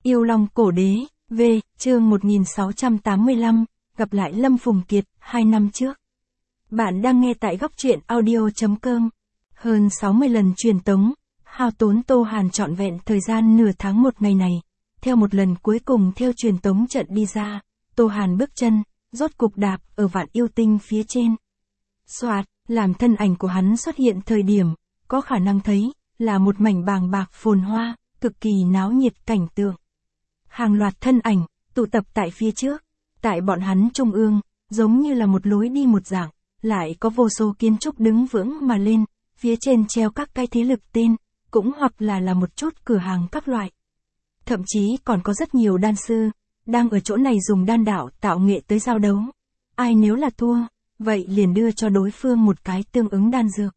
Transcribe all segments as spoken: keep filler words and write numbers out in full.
Yêu Long Cổ Đế, V, chương một nghìn sáu trăm tám mươi lăm, gặp lại Lâm Phùng Kiệt, hai năm trước. Bạn đang nghe tại góc truyện audio chấm com. Hơn sáu mươi lần truyền tống, hao tốn Tô Hàn trọn vẹn thời gian nửa tháng một ngày này. Theo một lần cuối cùng theo truyền tống trận đi ra, Tô Hàn bước chân, rốt cục đạp ở Vạn Yêu Tinh phía trên. Soạt, làm thân ảnh của hắn xuất hiện thời điểm, có khả năng thấy, là một mảnh bàng bạc phồn hoa, cực kỳ náo nhiệt cảnh tượng. Hàng loạt thân ảnh, tụ tập tại phía trước, tại bọn hắn trung ương, giống như là một lối đi một dạng, lại có vô số kiến trúc đứng vững mà lên, phía trên treo các cái thế lực tên, cũng hoặc là là một chút cửa hàng các loại. Thậm chí còn có rất nhiều đan sư, đang ở chỗ này dùng đan đạo tạo nghệ tới giao đấu. Ai nếu là thua, vậy liền đưa cho đối phương một cái tương ứng đan dược.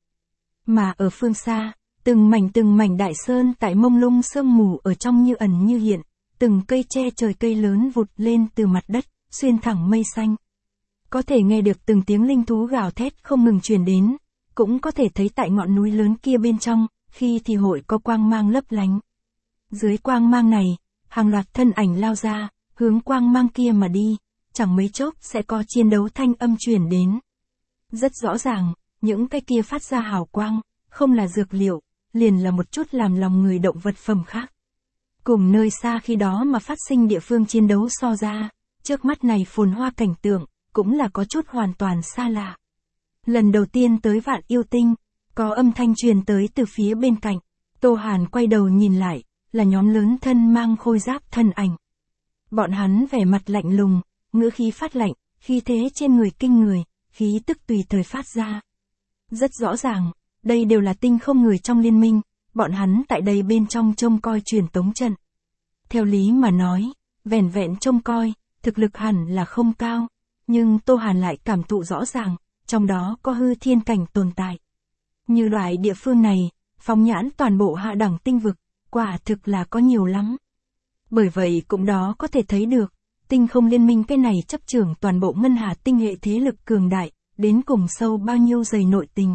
Mà ở phương xa, từng mảnh từng mảnh đại sơn tại mông lung sương mù ở trong như ẩn như hiện, từng cây che trời cây lớn vụt lên từ mặt đất, xuyên thẳng mây xanh. Có thể nghe được từng tiếng linh thú gào thét không ngừng truyền đến, cũng có thể thấy tại ngọn núi lớn kia bên trong, khi thì hội có quang mang lấp lánh. Dưới quang mang này, hàng loạt thân ảnh lao ra, hướng quang mang kia mà đi, chẳng mấy chốc sẽ có chiến đấu thanh âm truyền đến. Rất rõ ràng, những cái kia phát ra hào quang, không là dược liệu, liền là một chút làm lòng người động vật phẩm khác. Cùng nơi xa khi đó mà phát sinh địa phương chiến đấu so ra, trước mắt này phồn hoa cảnh tượng, cũng là có chút hoàn toàn xa lạ. Lần đầu tiên tới Vạn Yêu Tinh, có âm thanh truyền tới từ phía bên cạnh, Tô Hàn quay đầu nhìn lại, là nhóm lớn thân mang khôi giáp thân ảnh. Bọn hắn vẻ mặt lạnh lùng, ngữ khí phát lạnh, khí thế trên người kinh người, khí tức tùy thời phát ra. Rất rõ ràng, đây đều là tinh không người trong liên minh, bọn hắn tại đây bên trong trông coi truyền tống trận. Theo lý mà nói, vẻn vẹn trông coi, thực lực hẳn là không cao, nhưng Tô Hàn lại cảm thụ rõ ràng, trong đó có hư thiên cảnh tồn tại. Như loại địa phương này, phóng nhãn toàn bộ hạ đẳng tinh vực, quả thực là có nhiều lắm. Bởi vậy cũng đó có thể thấy được, tinh không liên minh cái này chấp trưởng toàn bộ ngân hà tinh hệ thế lực cường đại, đến cùng sâu bao nhiêu dày nội tình.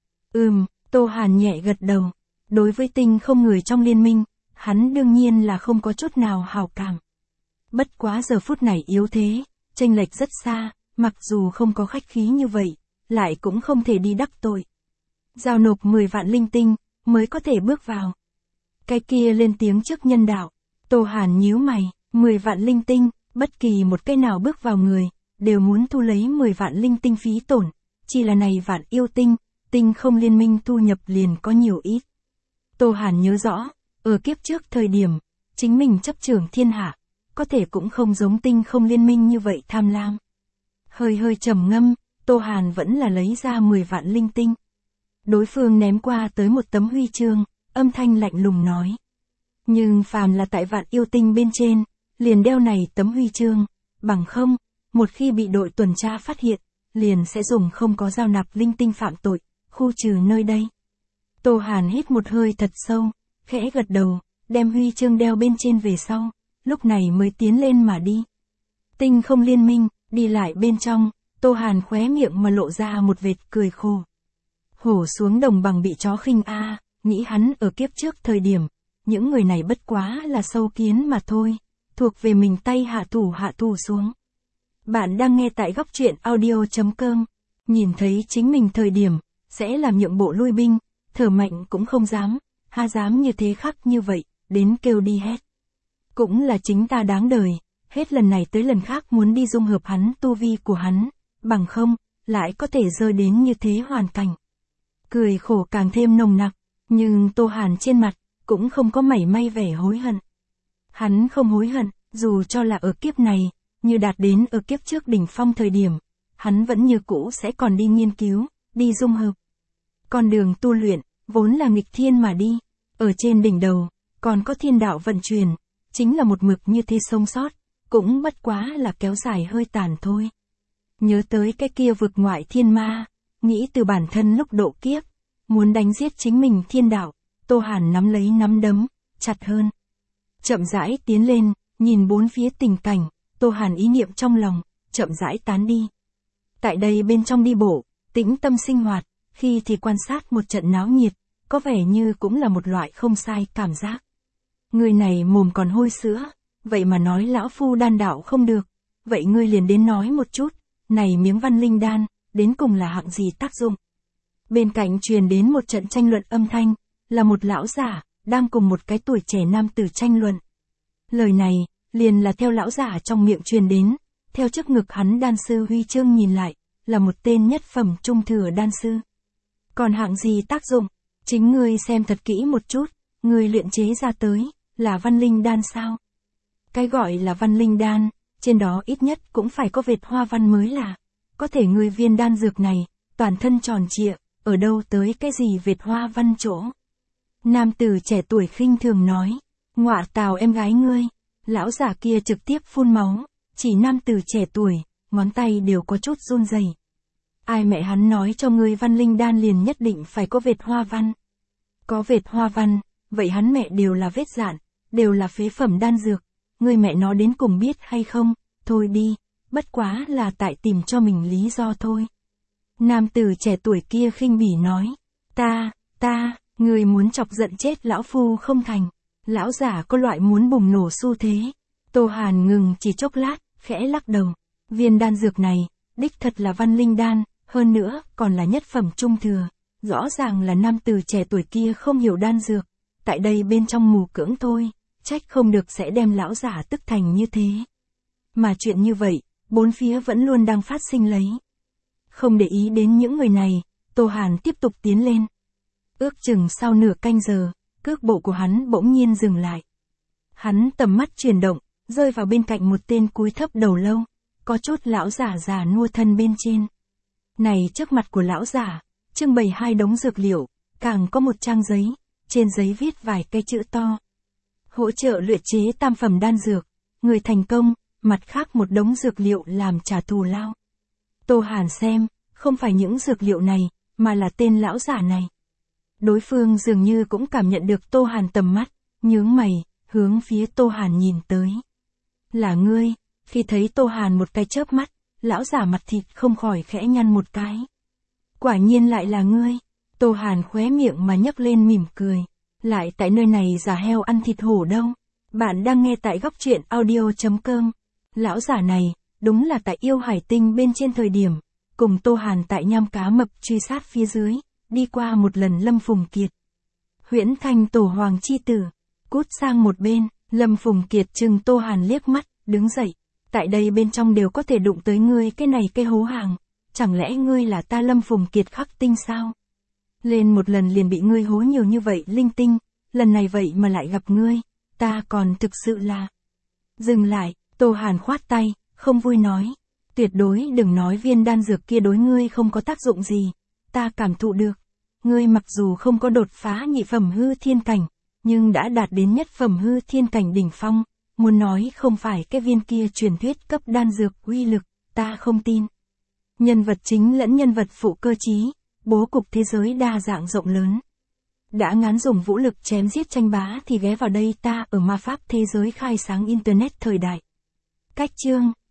Ừm, Tô Hàn nhẹ gật đầu. Đối với tinh không người trong liên minh, hắn đương nhiên là không có chút nào hào cảm. Bất quá giờ phút này yếu thế, chênh lệch rất xa, mặc dù không có khách khí như vậy, lại cũng không thể đi đắc tội. Giao nộp mười vạn linh tinh, mới có thể bước vào. Cái kia lên tiếng trước nhân đạo, Tô Hàn nhíu mày, mười vạn linh tinh, bất kỳ một cái nào bước vào người, đều muốn thu lấy mười vạn linh tinh phí tổn, chỉ là này Vạn Yêu Tinh, tinh không liên minh thu nhập liền có nhiều ít. Tô Hàn nhớ rõ, ở kiếp trước thời điểm, chính mình chấp trưởng thiên hạ, có thể cũng không giống tinh không liên minh như vậy tham lam. Hơi hơi trầm ngâm, Tô Hàn vẫn là lấy ra mười vạn linh tinh. Đối phương ném qua tới một tấm huy chương, âm thanh lạnh lùng nói. Nhưng phàm là tại Vạn Yêu Tinh bên trên, liền đeo này tấm huy chương, bằng không, một khi bị đội tuần tra phát hiện, liền sẽ dùng không có giao nạp linh tinh phạm tội, khu trừ nơi đây. Tô Hàn hít một hơi thật sâu, khẽ gật đầu, đem huy chương đeo bên trên về sau, lúc này mới tiến lên mà đi. Tinh không liên minh, đi lại bên trong, Tô Hàn khóe miệng mà lộ ra một vệt cười khổ. Hổ xuống đồng bằng bị chó khinh a, nghĩ hắn ở kiếp trước thời điểm, những người này bất quá là sâu kiến mà thôi, thuộc về mình tay hạ thủ hạ thủ xuống. Bạn đang nghe tại góc truyện audio chấm com, nhìn thấy chính mình thời điểm, sẽ làm nhượng bộ lui binh, thở mạnh cũng không dám, ha dám như thế khắc như vậy, đến kêu đi hết. Cũng là chính ta đáng đời, hết lần này tới lần khác muốn đi dung hợp hắn tu vi của hắn, bằng không, lại có thể rơi đến như thế hoàn cảnh. Cười khổ càng thêm nồng nặc, nhưng Tô Hàn trên mặt, cũng không có mảy may vẻ hối hận. Hắn không hối hận, dù cho là ở kiếp này, như đạt đến ở kiếp trước đỉnh phong thời điểm, hắn vẫn như cũ sẽ còn đi nghiên cứu, đi dung hợp. Con đường tu luyện, vốn là nghịch thiên mà đi, ở trên đỉnh đầu, còn có thiên đạo vận chuyển, chính là một mực như thế sống sót, cũng bất quá là kéo dài hơi tàn thôi. Nhớ tới cái kia vực ngoại thiên ma, nghĩ từ bản thân lúc độ kiếp, muốn đánh giết chính mình thiên đạo, Tô Hàn nắm lấy nắm đấm, chặt hơn. Chậm rãi tiến lên, nhìn bốn phía tình cảnh, Tô Hàn ý niệm trong lòng, chậm rãi tán đi. Tại đây bên trong đi bộ, tĩnh tâm sinh hoạt, khi thì quan sát một trận náo nhiệt, có vẻ như cũng là một loại không sai cảm giác. Người này mồm còn hôi sữa, vậy mà nói lão phu đan đạo không được, vậy ngươi liền đến nói một chút, này miếng văn linh đan, đến cùng là hạng gì tác dụng. Bên cạnh truyền đến một trận tranh luận âm thanh, là một lão giả, đang cùng một cái tuổi trẻ nam tử tranh luận. Lời này, liền là theo lão giả trong miệng truyền đến, theo trước ngực hắn đan sư huy chương nhìn lại, là một tên nhất phẩm trung thừa đan sư. Còn hạng gì tác dụng, chính ngươi xem thật kỹ một chút, ngươi luyện chế ra tới, là văn linh đan sao? Cái gọi là văn linh đan, trên đó ít nhất cũng phải có vệt hoa văn mới là, có thể ngươi viên đan dược này, toàn thân tròn trịa, ở đâu tới cái gì vệt hoa văn chỗ? Nam tử trẻ tuổi khinh thường nói, ngọa tào em gái ngươi, lão giả kia trực tiếp phun máu, chỉ nam tử trẻ tuổi, ngón tay đều có chút run rẩy. Ai mẹ hắn nói cho ngươi văn linh đan liền nhất định phải có vệt hoa văn. Có vệt hoa văn, vậy hắn mẹ đều là vết dạn, đều là phế phẩm đan dược, ngươi mẹ nó đến cùng biết hay không, thôi đi, bất quá là tại tìm cho mình lý do thôi. Nam tử trẻ tuổi kia khinh bỉ nói, ta, ta, ngươi muốn chọc giận chết lão phu không thành, lão giả có loại muốn bùng nổ xu thế. Tô Hàn ngừng chỉ chốc lát, khẽ lắc đầu, viên đan dược này, đích thật là văn linh đan, hơn nữa, còn là nhất phẩm trung thừa, rõ ràng là nam tử trẻ tuổi kia không hiểu đan dược, tại đây bên trong mù cưỡng thôi, trách không được sẽ đem lão giả tức thành như thế. Mà chuyện như vậy, bốn phía vẫn luôn đang phát sinh lấy. Không để ý đến những người này, Tô Hàn tiếp tục tiến lên. Ước chừng sau nửa canh giờ, cước bộ của hắn bỗng nhiên dừng lại. Hắn tầm mắt chuyển động, rơi vào bên cạnh một tên cúi thấp đầu lâu, có chút lão giả già nua thân bên trên. Này trước mặt của lão giả, trưng bày hai đống dược liệu, càng có một trang giấy, trên giấy viết vài cái chữ to. Hỗ trợ luyện chế tam phẩm đan dược, người thành công, mặt khác một đống dược liệu làm trả thù lao. Tô Hàn xem, không phải những dược liệu này, mà là tên lão giả này. Đối phương dường như cũng cảm nhận được Tô Hàn tầm mắt, nhướng mày, hướng phía Tô Hàn nhìn tới. Là ngươi, khi thấy Tô Hàn một cái chớp mắt, lão giả mặt thịt không khỏi khẽ nhăn một cái. Quả nhiên lại là ngươi, Tô Hàn khóe miệng mà nhấc lên mỉm cười. Lại tại nơi này giả heo ăn thịt hổ đâu. Bạn đang nghe tại góc truyện audio chấm com. Lão giả này, đúng là tại yêu hải tinh bên trên thời điểm, cùng Tô Hàn tại nham cá mập truy sát phía dưới, đi qua một lần Lâm Phùng Kiệt. Huyễn Thanh tổ hoàng chi tử, cút sang một bên, Lâm Phùng Kiệt chừng Tô Hàn liếc mắt, đứng dậy. Tại đây bên trong đều có thể đụng tới ngươi cái này cái hố hàng, chẳng lẽ ngươi là ta Lâm Phùng Kiệt khắc tinh sao? Lên một lần liền bị ngươi hố nhiều như vậy linh tinh, lần này vậy mà lại gặp ngươi, ta còn thực sự là... Dừng lại, Tô Hàn khoát tay, không vui nói, tuyệt đối đừng nói viên đan dược kia đối ngươi không có tác dụng gì, ta cảm thụ được, ngươi mặc dù không có đột phá nhị phẩm hư thiên cảnh, nhưng đã đạt đến nhất phẩm hư thiên cảnh đỉnh phong, muốn nói không phải cái viên kia truyền thuyết cấp đan dược uy lực, ta không tin. Nhân vật chính lẫn nhân vật phụ cơ trí, bố cục thế giới đa dạng rộng lớn. Đã ngán dùng vũ lực chém giết tranh bá thì ghé vào đây ta ở ma pháp thế giới khai sáng internet thời đại. Cách chương